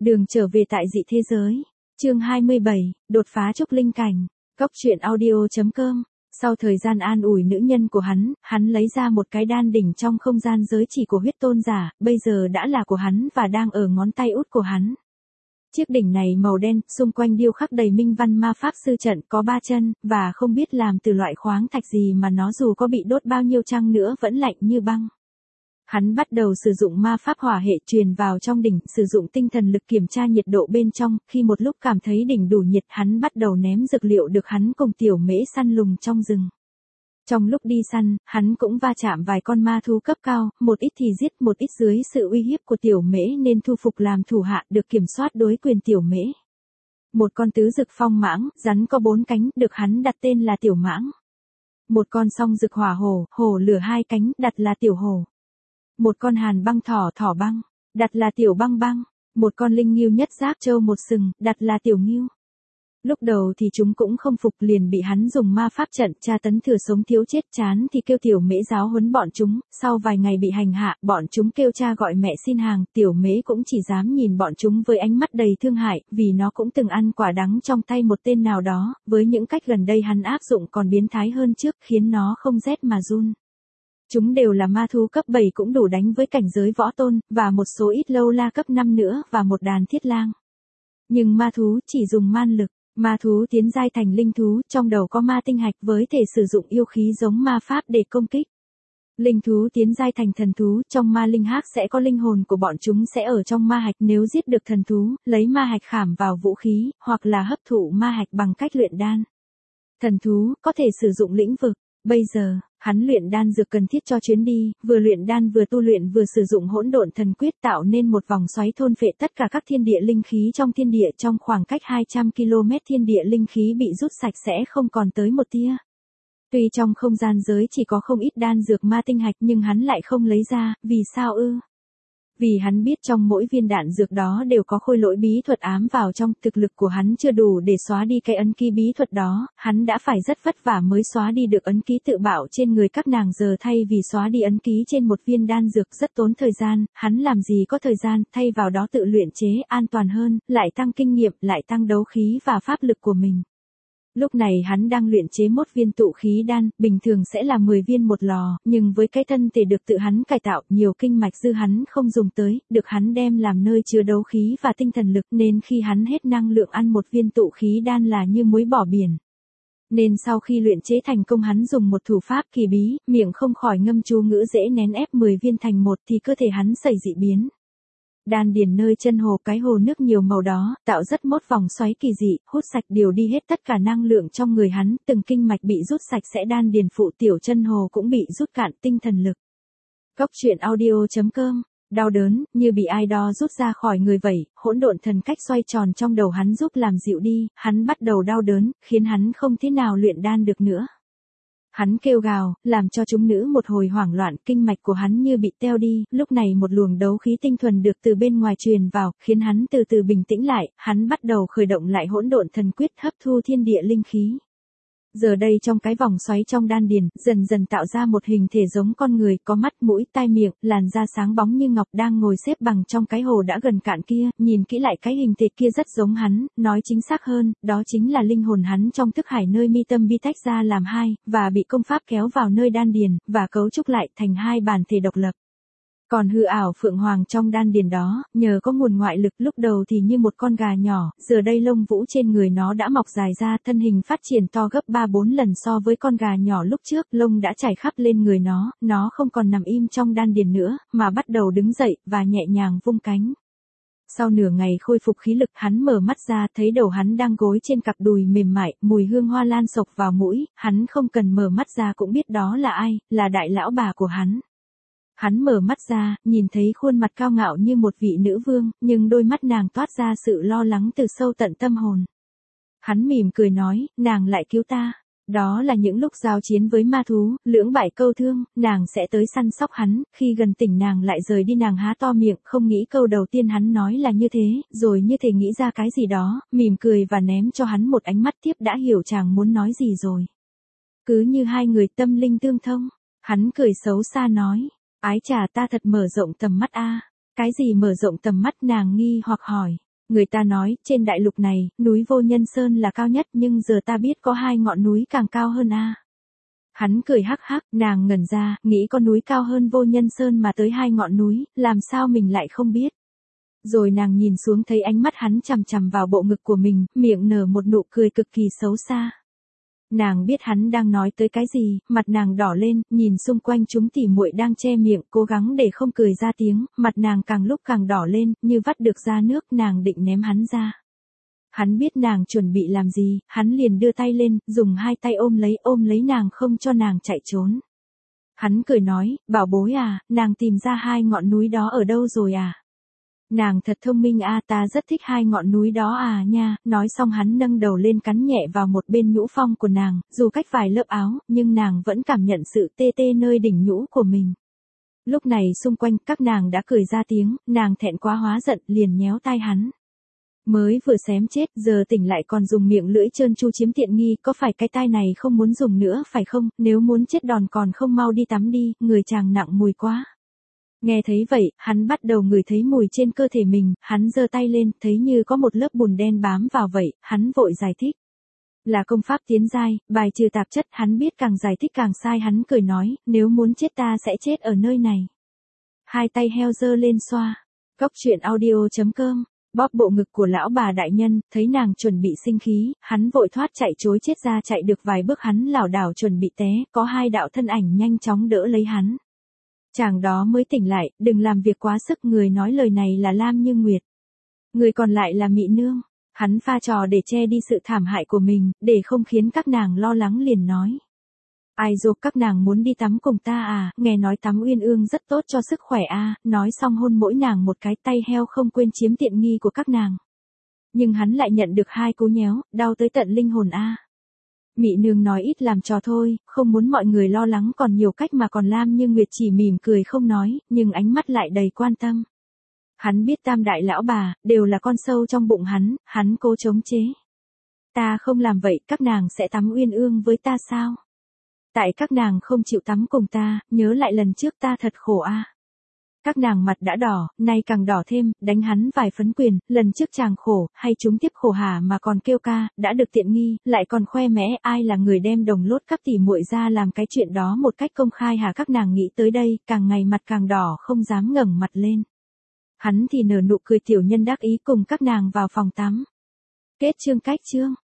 Đường trở về tại dị thế giới. Chương 27, đột phá trúc linh cảnh. Cốc truyện audio.com. Sau thời gian an ủi nữ nhân của hắn lấy ra một cái đan đỉnh trong không gian giới chỉ của huyết tôn giả, bây giờ đã là của hắn và đang ở ngón tay út của hắn. Chiếc đỉnh này màu đen, xung quanh điêu khắc đầy minh văn ma pháp sư trận, có 3 chân, và không biết làm từ loại khoáng thạch gì mà nó dù có bị đốt bao nhiêu chăng nữa vẫn lạnh như băng. Hắn bắt đầu sử dụng ma pháp hỏa hệ truyền vào trong đỉnh, sử dụng tinh thần lực kiểm tra nhiệt độ bên trong, khi một lúc cảm thấy đỉnh đủ nhiệt, hắn bắt đầu ném dược liệu được hắn cùng tiểu mễ săn lùng trong rừng. Trong lúc đi săn, hắn cũng va chạm vài con ma thú cấp cao, một ít thì giết, một ít dưới sự uy hiếp của tiểu mễ nên thu phục làm thủ hạ, được kiểm soát đối quyền tiểu mễ. Một con tứ dực phong mãng, rắn có 4 cánh, được hắn đặt tên là tiểu mãng. Một con song dực hỏa hổ, hổ lửa 2 cánh, đặt là tiểu hổ. Một con hàn băng thỏ, thỏ băng, đặt là tiểu băng băng. Một con linh ngưu nhất giáp trâu một sừng, đặt là tiểu ngưu. Lúc đầu thì chúng cũng không phục, liền bị hắn dùng ma pháp trận tra tấn thừa sống thiếu chết, chán thì kêu tiểu mễ giáo huấn bọn chúng. Sau vài ngày bị hành hạ, bọn chúng kêu cha gọi mẹ xin hàng, tiểu mễ cũng chỉ dám nhìn bọn chúng với ánh mắt đầy thương hại, vì nó cũng từng ăn quả đắng trong tay một tên nào đó, với những cách gần đây hắn áp dụng còn biến thái hơn trước, khiến nó không rét mà run. Chúng đều là ma thú cấp 7 cũng đủ đánh với cảnh giới võ tôn, và một số ít lâu la cấp 5 nữa, và một đàn thiết lang. Nhưng ma thú chỉ dùng man lực. Ma thú tiến giai thành linh thú, trong đầu có ma tinh hạch với thể sử dụng yêu khí giống ma pháp để công kích. Linh thú tiến giai thành thần thú, trong ma linh hắc sẽ có linh hồn của bọn chúng sẽ ở trong ma hạch, nếu giết được thần thú, lấy ma hạch khảm vào vũ khí, hoặc là hấp thụ ma hạch bằng cách luyện đan. Thần thú có thể sử dụng lĩnh vực. Bây giờ, hắn luyện đan dược cần thiết cho chuyến đi, vừa luyện đan vừa tu luyện vừa sử dụng hỗn độn thần quyết tạo nên một vòng xoáy thôn phệ tất cả các thiên địa linh khí trong thiên địa, trong khoảng cách 200 km thiên địa linh khí bị rút sạch sẽ không còn tới một tia. Tuy trong không gian giới chỉ có không ít đan dược ma tinh hạch nhưng hắn lại không lấy ra, vì sao ư? Vì hắn biết trong mỗi viên đạn dược đó đều có khôi lỗi bí thuật ám vào trong, thực lực của hắn chưa đủ để xóa đi cái ấn ký bí thuật đó, hắn đã phải rất vất vả mới xóa đi được ấn ký tự bạo trên người các nàng, giờ thay vì xóa đi ấn ký trên một viên đan dược rất tốn thời gian, hắn làm gì có thời gian, thay vào đó tự luyện chế an toàn hơn, lại tăng kinh nghiệm, lại tăng đấu khí và pháp lực của mình. Lúc này hắn đang luyện chế 1 viên tụ khí đan, bình thường sẽ là 10 viên một lò, nhưng với cái thân thể được tự hắn cải tạo, nhiều kinh mạch dư hắn không dùng tới, được hắn đem làm nơi chứa đấu khí và tinh thần lực, nên khi hắn hết năng lượng ăn 1 viên tụ khí đan là như muối bỏ biển. Nên sau khi luyện chế thành công hắn dùng một thủ pháp kỳ bí, miệng không khỏi ngâm chú ngữ dễ nén ép 10 viên thành một thì cơ thể hắn xảy dị biến. Đan điền nơi chân hồ, cái hồ nước nhiều màu đó, tạo rất một vòng xoáy kỳ dị, hút sạch điều đi hết tất cả năng lượng trong người hắn, từng kinh mạch bị rút sạch sẽ, đan điền phụ tiểu chân hồ cũng bị rút cạn tinh thần lực. Cốc truyện audio.com. Đau đớn, như bị ai đó rút ra khỏi người vậy, hỗn độn thần cách xoay tròn trong đầu hắn giúp làm dịu đi, hắn bắt đầu đau đớn, khiến hắn không thế nào luyện đan được nữa. Hắn kêu gào, làm cho chúng nữ một hồi hoảng loạn, kinh mạch của hắn như bị teo đi, lúc này một luồng đấu khí tinh thuần được từ bên ngoài truyền vào, khiến hắn từ từ bình tĩnh lại, hắn bắt đầu khởi động lại hỗn độn thần quyết hấp thu thiên địa linh khí. Giờ đây trong cái vòng xoáy trong đan điền, dần dần tạo ra một hình thể giống con người, có mắt, mũi, tai miệng, làn da sáng bóng như ngọc đang ngồi xếp bằng trong cái hồ đã gần cạn kia, nhìn kỹ lại cái hình thể kia rất giống hắn, nói chính xác hơn, đó chính là linh hồn hắn trong thức hải nơi mi tâm bi tách ra làm 2, và bị công pháp kéo vào nơi đan điền, và cấu trúc lại thành 2 bản thể độc lập. Còn hư ảo phượng hoàng trong đan điền đó, nhờ có nguồn ngoại lực, lúc đầu thì như một con gà nhỏ, giờ đây lông vũ trên người nó đã mọc dài ra, thân hình phát triển to gấp 3-4 lần so với con gà nhỏ lúc trước, lông đã trải khắp lên người nó không còn nằm im trong đan điền nữa, mà bắt đầu đứng dậy, và nhẹ nhàng vung cánh. Sau nửa ngày khôi phục khí lực, hắn mở mắt ra, thấy đầu hắn đang gối trên cặp đùi mềm mại, mùi hương hoa lan xộc vào mũi, hắn không cần mở mắt ra cũng biết đó là ai, là đại lão bà của hắn. Hắn mở mắt ra, nhìn thấy khuôn mặt cao ngạo như một vị nữ vương, nhưng đôi mắt nàng toát ra sự lo lắng từ sâu tận tâm hồn. Hắn mỉm cười nói, nàng lại cứu ta. Đó là những lúc giao chiến với ma thú, lưỡng bại câu thương, nàng sẽ tới săn sóc hắn, khi gần tỉnh nàng lại rời đi. Nàng há to miệng, không nghĩ câu đầu tiên hắn nói là như thế, rồi như thể nghĩ ra cái gì đó, mỉm cười và ném cho hắn một ánh mắt tiếp đã hiểu chàng muốn nói gì rồi. Cứ như hai người tâm linh tương thông, hắn cười xấu xa nói. Ái chà, ta thật mở rộng tầm mắt a. Cái gì mở rộng tầm mắt, nàng nghi hoặc hỏi. Người ta nói, trên đại lục này, núi Vô Nhân Sơn là cao nhất nhưng giờ ta biết có 2 ngọn núi càng cao hơn a. Hắn cười hắc hắc, nàng ngẩn ra, nghĩ có núi cao hơn Vô Nhân Sơn mà tới 2 ngọn núi, làm sao mình lại không biết. Rồi nàng nhìn xuống thấy ánh mắt hắn chằm chằm vào bộ ngực của mình, miệng nở một nụ cười cực kỳ xấu xa. Nàng biết hắn đang nói tới cái gì, mặt nàng đỏ lên, nhìn xung quanh chúng tỉ muội đang che miệng, cố gắng để không cười ra tiếng, mặt nàng càng lúc càng đỏ lên, như vắt được ra nước, nàng định ném hắn ra. Hắn biết nàng chuẩn bị làm gì, hắn liền đưa tay lên, dùng 2 tay ôm lấy nàng không cho nàng chạy trốn. Hắn cười nói, bảo bối à, nàng tìm ra 2 ngọn núi đó ở đâu rồi à? Nàng thật thông minh a, ta rất thích 2 ngọn núi đó à nha, nói xong hắn nâng đầu lên cắn nhẹ vào một bên nhũ phong của nàng, dù cách vài lớp áo, nhưng nàng vẫn cảm nhận sự tê tê nơi đỉnh nhũ của mình. Lúc này xung quanh các nàng đã cười ra tiếng, nàng thẹn quá hóa giận, liền nhéo tai hắn. Mới vừa xém chết, giờ tỉnh lại còn dùng miệng lưỡi trơn tru chiếm tiện nghi, có phải cái tai này không muốn dùng nữa phải không, nếu muốn chết đòn còn không mau đi tắm đi, người chàng nặng mùi quá. Nghe thấy vậy, hắn bắt đầu ngửi thấy mùi trên cơ thể mình, hắn giơ tay lên, thấy như có một lớp bùn đen bám vào vậy, hắn vội giải thích. Là công pháp tiến giai, bài trừ tạp chất, hắn biết càng giải thích càng sai, hắn cười nói, nếu muốn chết ta sẽ chết ở nơi này. 2 tay heo giơ lên xoa. Cóc truyện audio.com, bóp bộ ngực của lão bà đại nhân, thấy nàng chuẩn bị sinh khí, hắn vội thoát chạy trối chết ra, chạy được vài bước hắn lảo đảo chuẩn bị té, có 2 đạo thân ảnh nhanh chóng đỡ lấy hắn. Chàng đó mới tỉnh lại, đừng làm việc quá sức, người nói lời này là Lam Như Nguyệt. Người còn lại là Mị Nương. Hắn pha trò để che đi sự thảm hại của mình, để không khiến các nàng lo lắng liền nói. Ai dô, các nàng muốn đi tắm cùng ta à, nghe nói tắm uyên ương rất tốt cho sức khỏe à, nói xong hôn mỗi nàng một cái, tay heo không quên chiếm tiện nghi của các nàng. Nhưng hắn lại nhận được 2 cú nhéo, đau tới tận linh hồn a. Mị Nương nói ít làm trò thôi, không muốn mọi người lo lắng, còn nhiều cách mà, còn Lam Như Nguyệt chỉ mỉm cười không nói, nhưng ánh mắt lại đầy quan tâm. Hắn biết tam đại lão bà, đều là con sâu trong bụng hắn cố chống chế. Ta không làm vậy, các nàng sẽ tắm uyên ương với ta sao? Tại các nàng không chịu tắm cùng ta, nhớ lại lần trước ta thật khổ a. Các nàng mặt đã đỏ, nay càng đỏ thêm, đánh hắn vài phấn quyền, lần trước chàng khổ, hay chúng tiếp khổ hả mà còn kêu ca, đã được tiện nghi, lại còn khoe mẽ, ai là người đem đồng lốt các tỷ muội ra làm cái chuyện đó một cách công khai hả? Các nàng nghĩ tới đây, càng ngày mặt càng đỏ, không dám ngẩng mặt lên. Hắn thì nở nụ cười tiểu nhân đắc ý cùng các nàng vào phòng tắm. Kết chương.